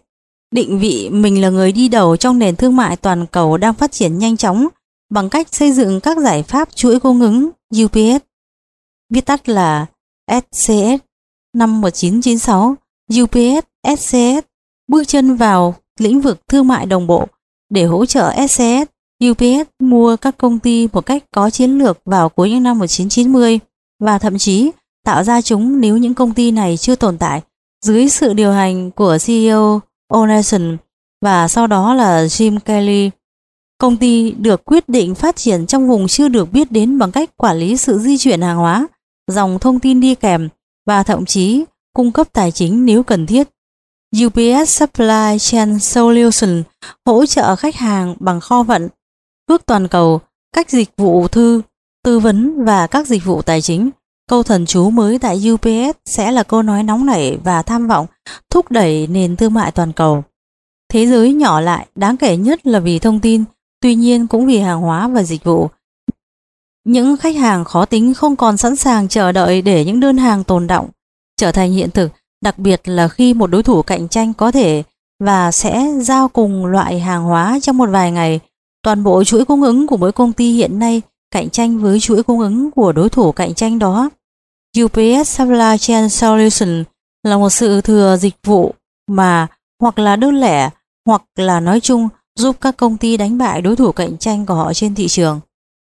định vị mình là người đi đầu trong nền thương mại toàn cầu đang phát triển nhanh chóng bằng cách xây dựng các giải pháp chuỗi cung ứng U P S, viết tắt là S C S. Năm một nghìn chín trăm chín mươi sáu, U P S S C S bước chân vào lĩnh vực thương mại đồng bộ để hỗ trợ S C S. U P S mua các công ty một cách có chiến lược vào cuối những năm một nghìn chín trăm chín mươi và thậm chí tạo ra chúng nếu những công ty này chưa tồn tại. Dưới sự điều hành của C E O O'Neill và sau đó là Jim Kelly, công ty được quyết định phát triển trong vùng chưa được biết đến bằng cách quản lý sự di chuyển hàng hóa, dòng thông tin đi kèm và thậm chí cung cấp tài chính nếu cần thiết. U P S Supply Chain Solutions hỗ trợ khách hàng bằng kho vận, cước toàn cầu, các dịch vụ thư, tư vấn và các dịch vụ tài chính. Câu thần chú mới tại U P S sẽ là câu nói nóng nảy và tham vọng thúc đẩy nền thương mại toàn cầu. Thế giới nhỏ lại đáng kể nhất là vì thông tin, tuy nhiên cũng vì hàng hóa và dịch vụ. Những khách hàng khó tính không còn sẵn sàng chờ đợi để những đơn hàng tồn đọng trở thành hiện thực, đặc biệt là khi một đối thủ cạnh tranh có thể và sẽ giao cùng loại hàng hóa trong một vài ngày. Toàn bộ chuỗi cung ứng của mỗi công ty hiện nay cạnh tranh với chuỗi cung ứng của đối thủ cạnh tranh đó. U P S Supply Chain Solutions là một sự thừa dịch vụ mà hoặc là đơn lẻ hoặc là nói chung giúp các công ty đánh bại đối thủ cạnh tranh của họ trên thị trường.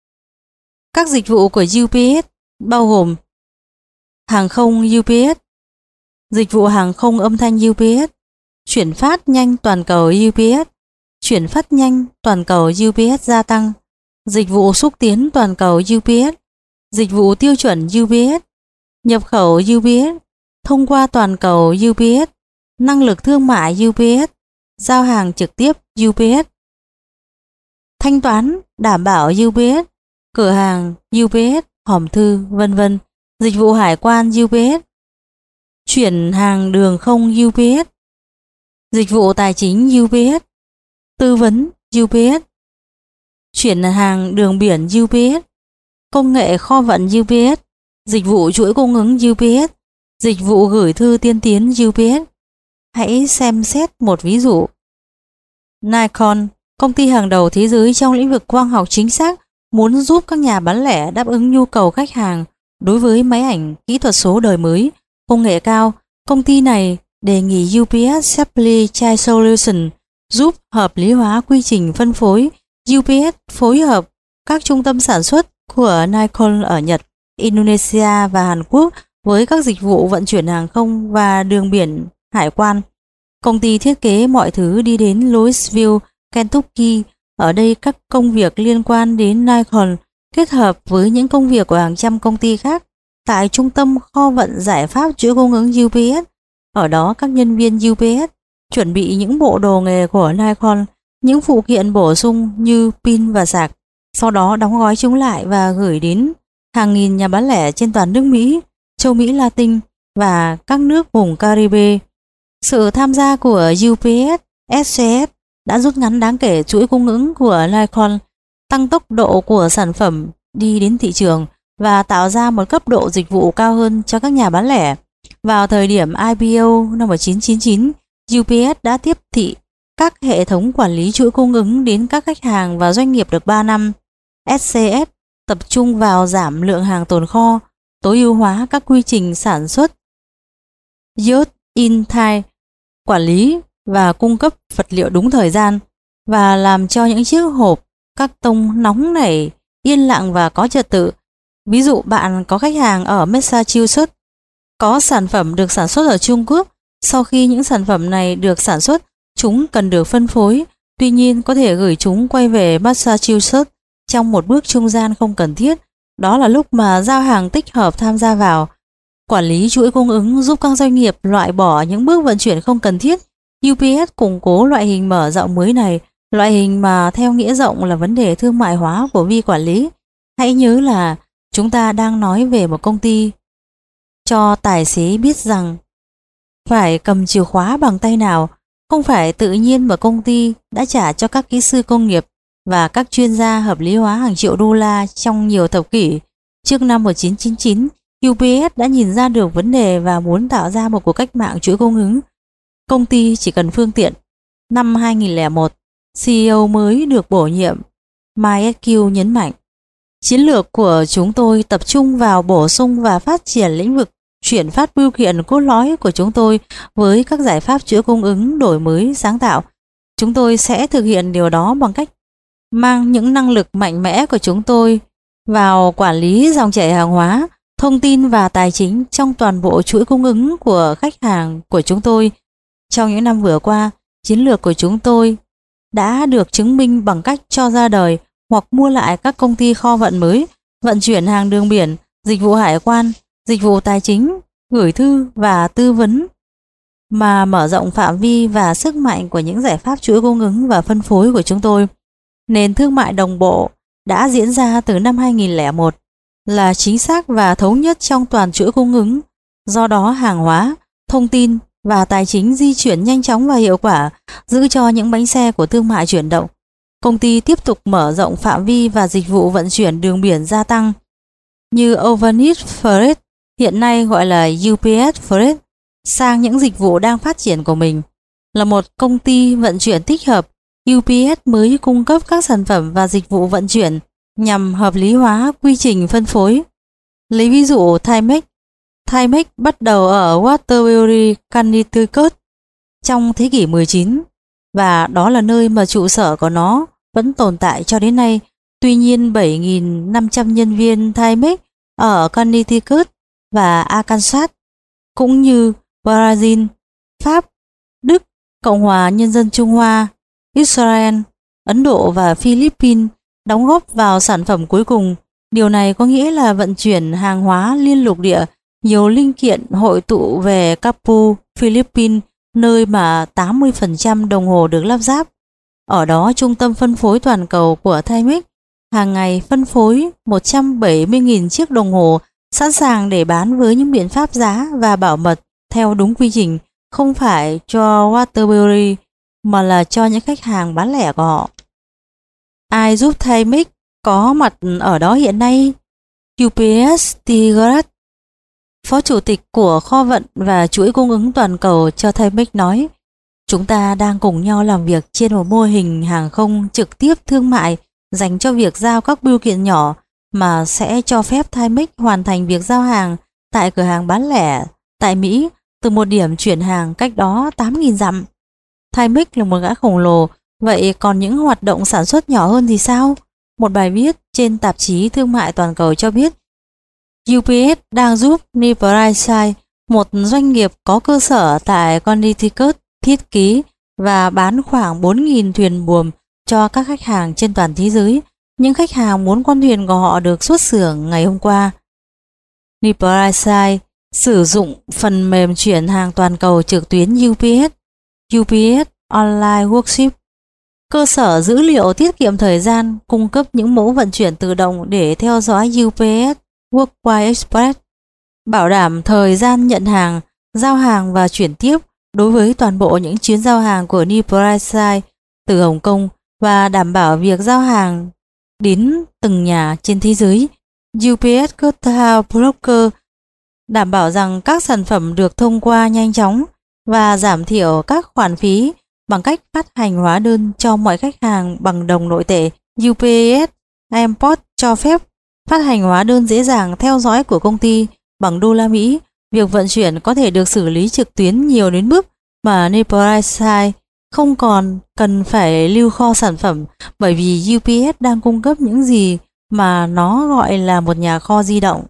Các dịch vụ của U P S bao gồm hàng không U P S, dịch vụ hàng không âm thanh U P S, chuyển phát nhanh toàn cầu U P S, chuyển phát nhanh toàn cầu U P S gia tăng, dịch vụ xúc tiến toàn cầu U P S, dịch vụ tiêu chuẩn U P S, nhập khẩu U P S, thông qua toàn cầu U P S, năng lực thương mại U P S, giao hàng trực tiếp U P S, thanh toán đảm bảo U P S, cửa hàng U P S, hòm thư, vân vân, dịch vụ hải quan U P S, chuyển hàng đường không U P S, dịch vụ tài chính U P S, tư vấn U P S, chuyển hàng đường biển U P S, công nghệ kho vận U P S, dịch vụ chuỗi cung ứng U P S, dịch vụ gửi thư tiên tiến U P S. Hãy xem xét một ví dụ. Nikon, công ty hàng đầu thế giới trong lĩnh vực quang học chính xác, muốn giúp các nhà bán lẻ đáp ứng nhu cầu khách hàng đối với máy ảnh kỹ thuật số đời mới, công nghệ cao. Công ty này đề nghị U P S Supply Chain Solutions giúp hợp lý hóa quy trình phân phối. U P S phối hợp các trung tâm sản xuất của Nikon ở Nhật, Indonesia và Hàn Quốc với các dịch vụ vận chuyển hàng không và đường biển, hải quan. Công ty thiết kế mọi thứ đi đến Louisville, Kentucky. Ở đây các công việc liên quan đến Nikon kết hợp với những công việc của hàng trăm công ty khác tại trung tâm kho vận giải pháp chuỗi cung ứng U P S. Ở đó các nhân viên U P S chuẩn bị những bộ đồ nghề của Nikon, những phụ kiện bổ sung như pin và sạc, sau đó đóng gói chúng lại và gửi đến hàng nghìn nhà bán lẻ trên toàn nước Mỹ, châu Mỹ Latin và các nước vùng Caribe. Sự tham gia của U P S S C S đã rút ngắn đáng kể chuỗi cung ứng của Nikon, tăng tốc độ của sản phẩm đi đến thị trường và tạo ra một cấp độ dịch vụ cao hơn cho các nhà bán lẻ. Vào thời điểm I P O năm một nghìn chín trăm chín mươi chín, U P S đã tiếp thị các hệ thống quản lý chuỗi cung ứng đến các khách hàng và doanh nghiệp được ba năm. S C S tập trung vào giảm lượng hàng tồn kho, tối ưu hóa các quy trình sản xuất just in time, quản lý và cung cấp vật liệu đúng thời gian và làm cho những chiếc hộp các tông nóng nảy, yên lặng và có trật tự. Ví dụ bạn có khách hàng ở Massachusetts, có sản phẩm được sản xuất ở Trung Quốc. Sau khi những sản phẩm này được sản xuất, chúng cần được phân phối, tuy nhiên có thể gửi chúng quay về Massachusetts trong một bước trung gian không cần thiết. Đó là lúc mà giao hàng tích hợp tham gia vào. Quản lý chuỗi cung ứng giúp các doanh nghiệp loại bỏ những bước vận chuyển không cần thiết. U P S củng cố loại hình mở rộng mới này, loại hình mà theo nghĩa rộng là vấn đề thương mại hóa của vi quản lý. Hãy nhớ là chúng ta đang nói về một công ty cho tài xế biết rằng phải cầm chìa khóa bằng tay nào, không phải tự nhiên mà công ty đã trả cho các kỹ sư công nghiệp và các chuyên gia hợp lý hóa hàng triệu đô la trong nhiều thập kỷ. Trước năm một nghìn chín trăm chín mươi chín, U P S đã nhìn ra được vấn đề và muốn tạo ra một cuộc cách mạng chuỗi cung ứng. Công ty chỉ cần phương tiện, năm hai nghìn lẻ một, xê e ô mới được bổ nhiệm MySQ nhấn mạnh, chiến lược của chúng tôi tập trung vào bổ sung và phát triển lĩnh vực chuyển phát bưu kiện cốt lõi của chúng tôi với các giải pháp chuỗi cung ứng đổi mới sáng tạo. Chúng tôi sẽ thực hiện điều đó bằng cách mang những năng lực mạnh mẽ của chúng tôi vào quản lý dòng chảy hàng hóa, thông tin và tài chính trong toàn bộ chuỗi cung ứng của khách hàng của chúng tôi. Trong những năm vừa qua, chiến lược của chúng tôi đã được chứng minh bằng cách cho ra đời hoặc mua lại các công ty kho vận mới, vận chuyển hàng đường biển, dịch vụ hải quan, dịch vụ tài chính, gửi thư và tư vấn, mà mở rộng phạm vi và sức mạnh của những giải pháp chuỗi cung ứng và phân phối của chúng tôi. Nền thương mại đồng bộ đã diễn ra từ năm hai nghìn lẻ một, là chính xác và thống nhất trong toàn chuỗi cung ứng. Do đó, hàng hóa, thông tin và tài chính di chuyển nhanh chóng và hiệu quả, giữ cho những bánh xe của thương mại chuyển động. Công ty tiếp tục mở rộng phạm vi và dịch vụ vận chuyển đường biển gia tăng, như Overnight Freight, hiện nay gọi là u pê ét Freight, sang những dịch vụ đang phát triển của mình. Là một công ty vận chuyển tích hợp, u pê ét mới cung cấp các sản phẩm và dịch vụ vận chuyển nhằm hợp lý hóa quy trình phân phối. Lấy ví dụ Timex, Timex bắt đầu ở Waterbury, Connecticut trong thế kỷ mười chín, và đó là nơi mà trụ sở của nó vẫn tồn tại cho đến nay. Tuy nhiên, bảy nghìn năm trăm nhân viên Timex ở Connecticut và Arkansas, cũng như Brazil, Pháp, Đức, Cộng hòa Nhân dân Trung Hoa, Israel, Ấn Độ và Philippines đóng góp vào sản phẩm cuối cùng. Điều này có nghĩa là vận chuyển hàng hóa liên lục địa, nhiều linh kiện hội tụ về Capu, Philippines, nơi mà tám mươi phần trăm đồng hồ được lắp ráp. Ở đó, trung tâm phân phối toàn cầu của Timex hàng ngày phân phối một trăm bảy mươi nghìn chiếc đồng hồ, sẵn sàng để bán với những biện pháp giá và bảo mật theo đúng quy trình, không phải cho Waterbury mà là cho những khách hàng bán lẻ của họ. Ai giúp Timex có mặt ở đó hiện nay? u pê ét Tigrat, Phó Chủ tịch của kho vận và chuỗi cung ứng toàn cầu cho Timex nói, chúng ta đang cùng nhau làm việc trên một mô hình hàng không trực tiếp thương mại dành cho việc giao các bưu kiện nhỏ, mà sẽ cho phép Timex hoàn thành việc giao hàng tại cửa hàng bán lẻ tại Mỹ từ một điểm chuyển hàng cách đó tám nghìn dặm. Timex là một gã khổng lồ, vậy còn những hoạt động sản xuất nhỏ hơn thì sao? Một bài viết trên tạp chí Thương mại Toàn cầu cho biết u pê ét đang giúp Nebraska, một doanh nghiệp có cơ sở tại Connecticut, thiết kế và bán khoảng bốn nghìn thuyền buồm cho các khách hàng trên toàn thế giới. Những khách hàng muốn con thuyền của họ được xuất xưởng ngày hôm qua. Nebraska sử dụng phần mềm chuyển hàng toàn cầu trực tuyến u pê ét, u pê ét Online Workshop. Cơ sở dữ liệu tiết kiệm thời gian, cung cấp những mẫu vận chuyển tự động để theo dõi u pê ét Workwise Express, bảo đảm thời gian nhận hàng, giao hàng và chuyển tiếp đối với toàn bộ những chuyến giao hàng của Nebraska từ Hồng Kông, và đảm bảo việc giao hàng đến từng nhà trên thế giới. u pê ét Customer Broker đảm bảo rằng các sản phẩm được thông qua nhanh chóng và giảm thiểu các khoản phí bằng cách phát hành hóa đơn cho mọi khách hàng bằng đồng nội tệ. u pê ét Import cho phép phát hành hóa đơn dễ dàng theo dõi của công ty bằng đô la Mỹ. Việc vận chuyển có thể được xử lý trực tuyến nhiều đến mức mà Nebraska không còn cần phải lưu kho sản phẩm, bởi vì u pê ét đang cung cấp những gì mà nó gọi là một nhà kho di động.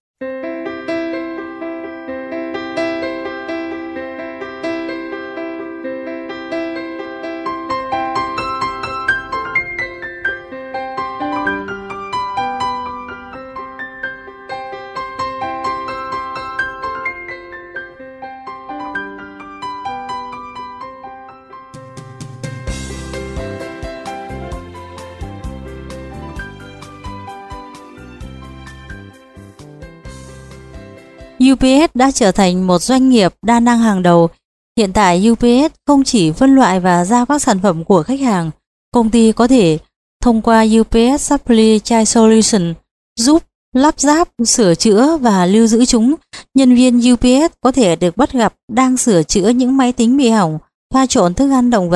u pê ét đã trở thành một doanh nghiệp đa năng hàng đầu. Hiện tại u pê ét không chỉ phân loại và giao các sản phẩm của khách hàng, công ty có thể thông qua u pê ét Supply Chain Solution giúp lắp ráp, sửa chữa và lưu giữ chúng. Nhân viên u pê ét có thể được bắt gặp đang sửa chữa những máy tính bị hỏng, pha trộn thức ăn động vật,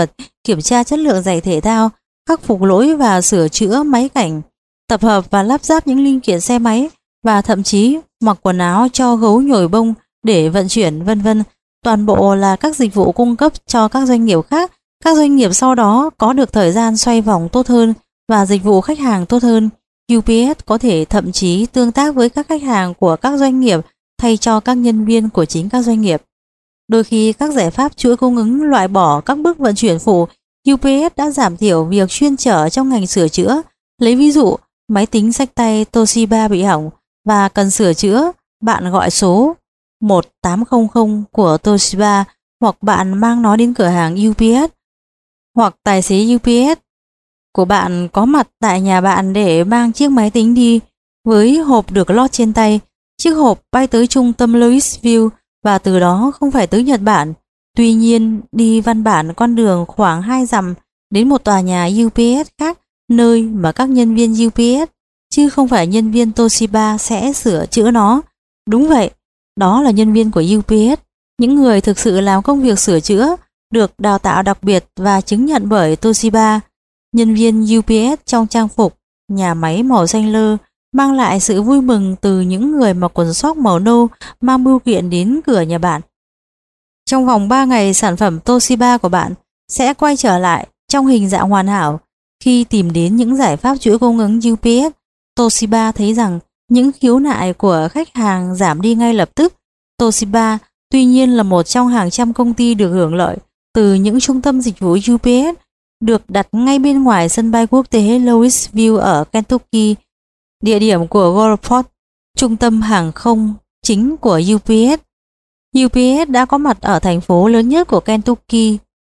kiểm tra chất lượng giày thể thao, khắc phục lỗi và sửa chữa máy cảnh, tập hợp và lắp ráp những linh kiện xe máy và thậm chí mặc quần áo cho gấu nhồi bông để vận chuyển, vân vân. Toàn bộ là các dịch vụ cung cấp cho các doanh nghiệp khác. Các doanh nghiệp sau đó có được thời gian xoay vòng tốt hơn và dịch vụ khách hàng tốt hơn. u pê ét có thể thậm chí tương tác với các khách hàng của các doanh nghiệp thay cho các nhân viên của chính các doanh nghiệp. Đôi khi các giải pháp chuỗi cung ứng loại bỏ các bước vận chuyển phụ. u pê ét đã giảm thiểu việc chuyên chở trong ngành sửa chữa. Lấy ví dụ, máy tính xách tay Toshiba bị hỏng và cần sửa chữa, bạn gọi số một tám không không của Toshiba hoặc bạn mang nó đến cửa hàng u pê ét, hoặc tài xế u pê ét của bạn có mặt tại nhà bạn để mang chiếc máy tính đi với hộp được lót trên tay. Chiếc hộp bay tới trung tâm Louisville và từ đó không phải tới Nhật Bản. Tuy nhiên, đi văn bản con đường khoảng hai dặm đến một tòa nhà u pê ét khác, nơi mà các nhân viên u pê ét chứ không phải nhân viên Toshiba sẽ sửa chữa nó. Đúng vậy, đó là nhân viên của u pê ét, những người thực sự làm công việc sửa chữa, được đào tạo đặc biệt và chứng nhận bởi Toshiba. Nhân viên u pê ét trong trang phục nhà máy màu xanh lơ mang lại sự vui mừng từ những người mặc quần sóc màu nâu mang bưu kiện đến cửa nhà bạn. Trong vòng ba ngày, sản phẩm Toshiba của bạn sẽ quay trở lại trong hình dạng hoàn hảo. Khi tìm đến những giải pháp chuỗi cung ứng u pê ét, Toshiba thấy rằng những khiếu nại của khách hàng giảm đi ngay lập tức. Toshiba tuy nhiên là một trong hàng trăm công ty được hưởng lợi từ những trung tâm dịch vụ u pê ét được đặt ngay bên ngoài sân bay quốc tế Louisville ở Kentucky, địa điểm của Gulfport, trung tâm hàng không chính của u pê ét. u pê ét đã có mặt ở thành phố lớn nhất của Kentucky,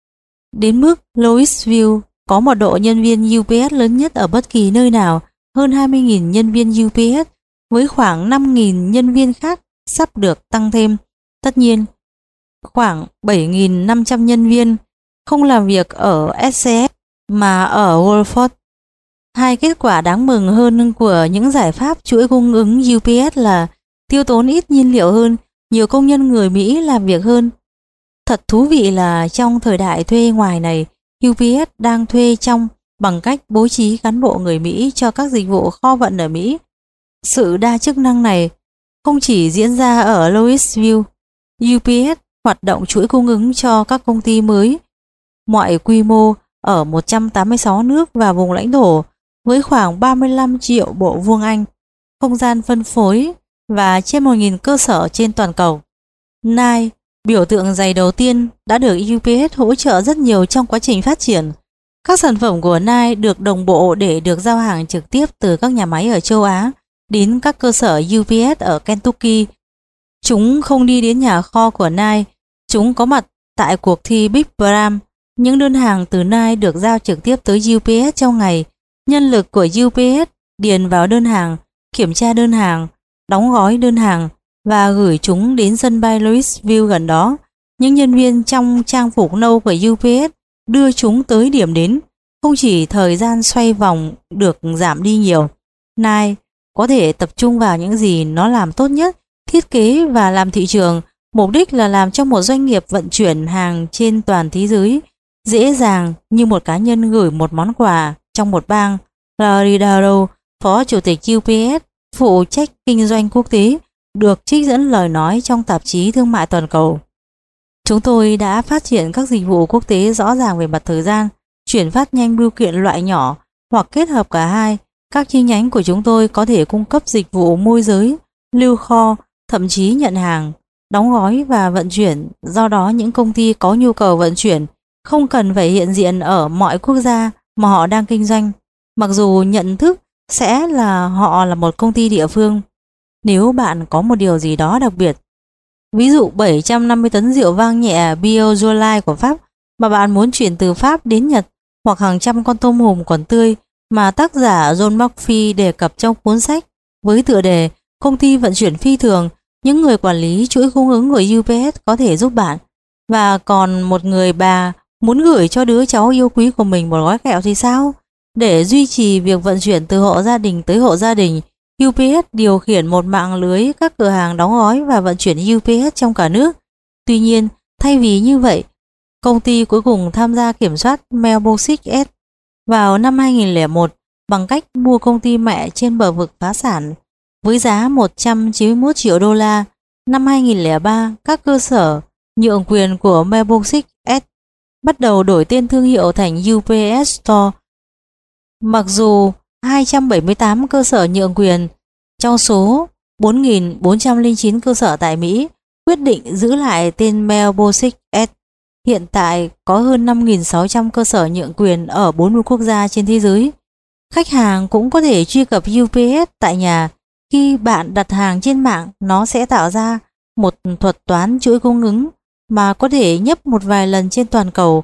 đến mức Louisville có mật độ nhân viên u pê ét lớn nhất ở bất kỳ nơi nào, hơn hai mươi nghìn nhân viên u pê ét với khoảng năm nghìn nhân viên khác sắp được tăng thêm. Tất nhiên, khoảng bảy nghìn năm trăm nhân viên không làm việc ở ét xê ép mà ở Gulfport. Hai kết quả đáng mừng hơn của những giải pháp chuỗi cung ứng u pê ét là tiêu tốn ít nhiên liệu hơn, nhiều công nhân người Mỹ làm việc hơn. Thật thú vị là trong thời đại thuê ngoài này, u pê ét đang thuê trong bằng cách bố trí cán bộ người Mỹ cho các dịch vụ kho vận ở Mỹ. Sự đa chức năng này không chỉ diễn ra ở Louisville, u pê ét hoạt động chuỗi cung ứng cho các công ty mới mọi quy mô ở một trăm tám mươi sáu nước và vùng lãnh thổ với khoảng ba mươi lăm triệu bộ vuông Anh, không gian phân phối và trên một nghìn cơ sở trên toàn cầu. Nike, biểu tượng giày đầu tiên, đã được u pê ét hỗ trợ rất nhiều trong quá trình phát triển. Các sản phẩm của Nike được đồng bộ để được giao hàng trực tiếp từ các nhà máy ở châu Á đến các cơ sở u pê ét ở Kentucky. Chúng không đi đến nhà kho của Nike, chúng có mặt tại cuộc thi Big Bram. Những đơn hàng từ Nike được giao trực tiếp tới u pê ét trong ngày. Nhân lực của u pê ét điền vào đơn hàng, kiểm tra đơn hàng, đóng gói đơn hàng và gửi chúng đến sân bay Louisville gần đó. Những nhân viên trong trang phục nâu của u pê ét đưa chúng tới điểm đến. Không chỉ thời gian xoay vòng được giảm đi nhiều, Nike có thể tập trung vào những gì nó làm tốt nhất, thiết kế và làm thị trường. Mục đích là làm cho một doanh nghiệp vận chuyển hàng trên toàn thế giới dễ dàng như một cá nhân gửi một món quà trong một bang. Larry Darrow, Phó Chủ tịch u pê ét, phụ trách kinh doanh quốc tế, được trích dẫn lời nói trong tạp chí Thương mại Toàn cầu. Chúng tôi đã phát triển các dịch vụ quốc tế rõ ràng về mặt thời gian, chuyển phát nhanh bưu kiện loại nhỏ hoặc kết hợp cả hai. Các chi nhánh của chúng tôi có thể cung cấp dịch vụ môi giới, lưu kho, thậm chí nhận hàng, đóng gói và vận chuyển. Do đó những công ty có nhu cầu vận chuyển không cần phải hiện diện ở mọi quốc gia mà họ đang kinh doanh, mặc dù nhận thức sẽ là họ là một công ty địa phương. Nếu bạn có một điều gì đó đặc biệt, ví dụ bảy trăm năm mươi tấn rượu vang nhẹ Beaujolais của Pháp mà bạn muốn chuyển từ Pháp đến Nhật, hoặc hàng trăm con tôm hùm còn tươi mà tác giả John Murphy đề cập trong cuốn sách với tựa đề Công ty vận chuyển phi thường, những người quản lý chuỗi cung ứng của u pê ét có thể giúp bạn. Và còn một người bà muốn gửi cho đứa cháu yêu quý của mình một gói kẹo thì sao? Để duy trì việc vận chuyển từ hộ gia đình tới hộ gia đình, u pê ét điều khiển một mạng lưới các cửa hàng đóng gói và vận chuyển u pê ét trong cả nước. Tuy nhiên, thay vì như vậy, Công ty cuối cùng tham gia kiểm soát Mailboxes vào năm hai nghìn lẻ một bằng cách mua công ty mẹ trên bờ vực phá sản với giá một trăm chín mươi mốt triệu đô la. Năm hai nghìn lẻ ba, các cơ sở nhượng quyền của Mailboxes bắt đầu đổi tên thương hiệu thành u pê ét Store. Mặc dù hai trăm bảy mươi tám cơ sở nhượng quyền trong số bốn nghìn bốn trăm lẻ chín cơ sở tại Mỹ quyết định giữ lại tên Mailboxes. Hiện tại có hơn năm nghìn sáu trăm cơ sở nhượng quyền ở bốn mươi quốc gia trên thế giới. Khách hàng cũng có thể truy cập u pê ét tại nhà. Khi bạn đặt hàng trên mạng, nó sẽ tạo ra một thuật toán chuỗi cung ứng mà có thể nhấp một vài lần trên toàn cầu.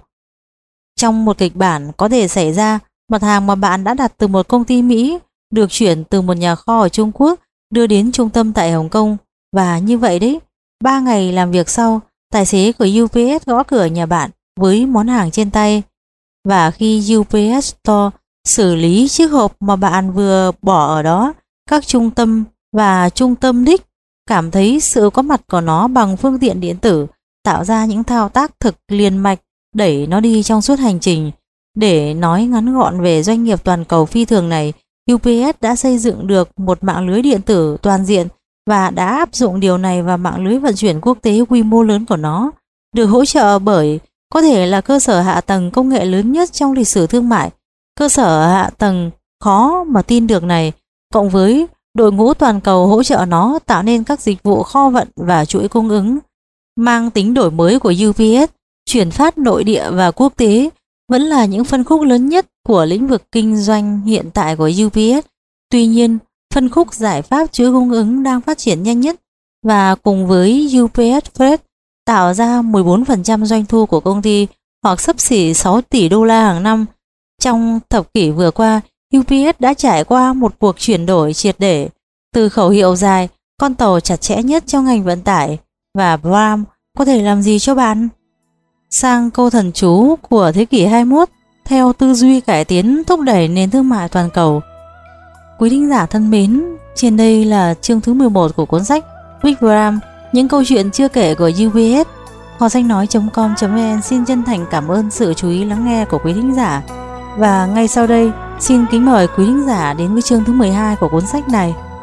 Trong một kịch bản có thể xảy ra, mặt hàng mà bạn đã đặt từ một công ty Mỹ được chuyển từ một nhà kho ở Trung Quốc đưa đến trung tâm tại Hồng Kông. Và như vậy đấy, ba ngày làm việc sau, tài xế của u pê ét gõ cửa nhà bạn với món hàng trên tay. Và khi u pê ét Store xử lý chiếc hộp mà bạn vừa bỏ ở đó, các trung tâm và trung tâm đích cảm thấy sự có mặt của nó bằng phương tiện điện tử, tạo ra những thao tác thực liền mạch đẩy nó đi trong suốt hành trình. Để nói ngắn gọn về doanh nghiệp toàn cầu phi thường này, u pê ét đã xây dựng được một mạng lưới điện tử toàn diện và đã áp dụng điều này vào mạng lưới vận chuyển quốc tế quy mô lớn của nó, được hỗ trợ bởi có thể là cơ sở hạ tầng công nghệ lớn nhất trong lịch sử thương mại. Cơ sở hạ tầng khó mà tin được này, cộng với đội ngũ toàn cầu hỗ trợ nó, tạo nên các dịch vụ kho vận và chuỗi cung ứng mang tính đổi mới của u pê ét. Chuyển phát nội địa và quốc tế vẫn là những phân khúc lớn nhất của lĩnh vực kinh doanh hiện tại của u pê ét. Tuy nhiên, phân khúc giải pháp chuỗi cung ứng đang phát triển nhanh nhất và cùng với u pê ét Freight tạo ra mười bốn phần trăm doanh thu của công ty, hoặc xấp xỉ sáu tỷ đô la hàng năm. Trong thập kỷ vừa qua, u pê ét đã trải qua một cuộc chuyển đổi triệt để từ khẩu hiệu dài con tàu chặt chẽ nhất trong ngành vận tải và Bram có thể làm gì cho bạn, sang câu thần chú của thế kỷ hai mươi mốt theo tư duy cải tiến thúc đẩy nền thương mại toàn cầu. Quý thính giả thân mến, trên đây là chương thứ mười một của cuốn sách Big Bram, những câu chuyện chưa kể của u pê ét. Kho sách nói chấm com chấm vn xin chân thành cảm ơn sự chú ý lắng nghe của quý thính giả. Và ngay sau đây, xin kính mời quý thính giả đến với chương thứ mười hai của cuốn sách này.